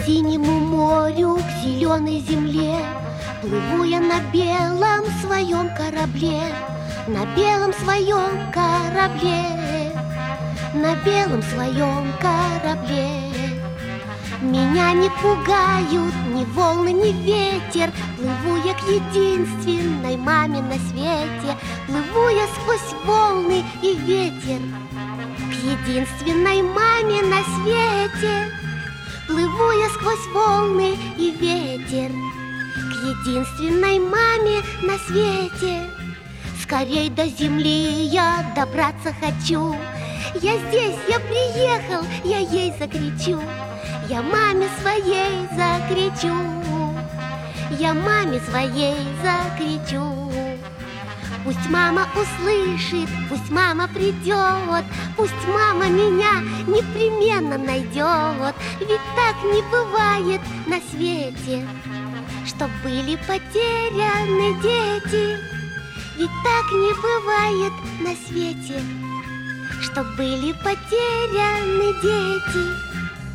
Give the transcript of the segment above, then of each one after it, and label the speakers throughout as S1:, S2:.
S1: синему морю, к зеленой земле плыву я на белом своем корабле, на белом своем корабле, на белом своем корабле. Меня не пугают ни волны, ни ветер. Плыву я к единственной маме на свете. Плыву я сквозь волны и ветер к единственной маме на свете. Плыву я сквозь волны и ветер к единственной маме на свете. Скорей до земли я добраться хочу. Я здесь, я приехал, я ей закричу. Я маме своей закричу. Я маме своей закричу. Пусть мама услышит, пусть мама придет, пусть мама меня непременно найдет. Ведь так не бывает на свете, чтоб были потеряны дети. Ведь так не бывает на свете, чтоб были потеряны дети.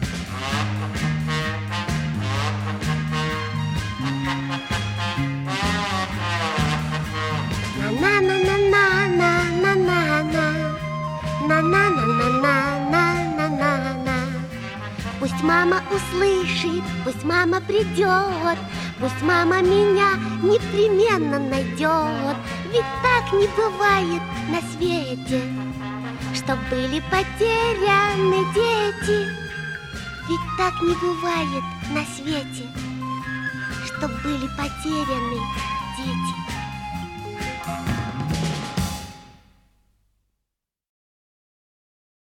S1: Пусть мама услышит, пусть мама придет, пусть мама меня непременно найдет. Ведь так не бывает на свете, чтоб были потеряны дети. Ведь так не бывает на свете, чтоб были потеряны дети.